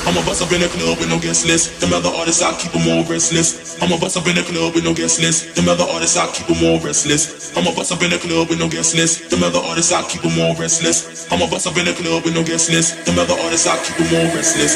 I'm a bust up in the club with no guest list. Them other artists, I keep them all restless. I'm a bust up in the club with no guest list. Them other artists, I keep them all restless. I'm a bust up in the club with no guest list. Them other artists, I keep them all restless. I'm a bust up in the club with no guest list. Them other artists, I keep them all restless.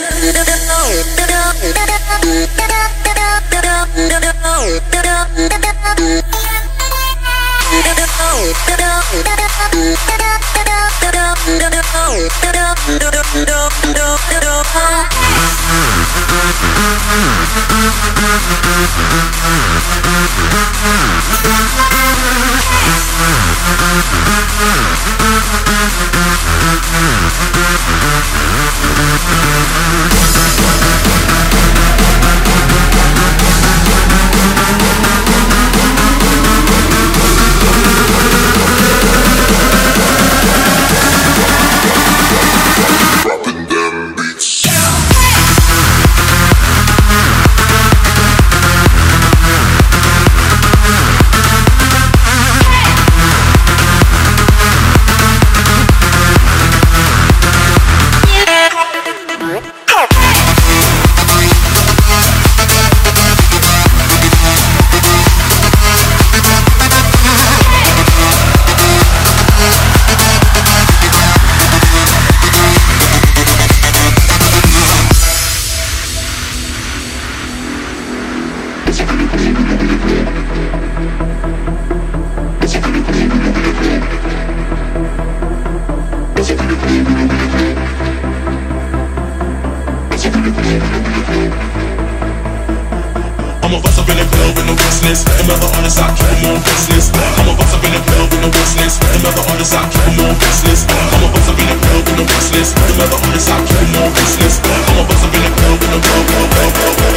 I'm a bust up in the club with no guest list. Them other artists, I keep them all restless. I'm a bust up in the club with no guest list. Them other artists, I keep them all restless. I'm a bust up in the club with no guest list. Them other artists, I keep them all restless. I'm a bust up in the club with no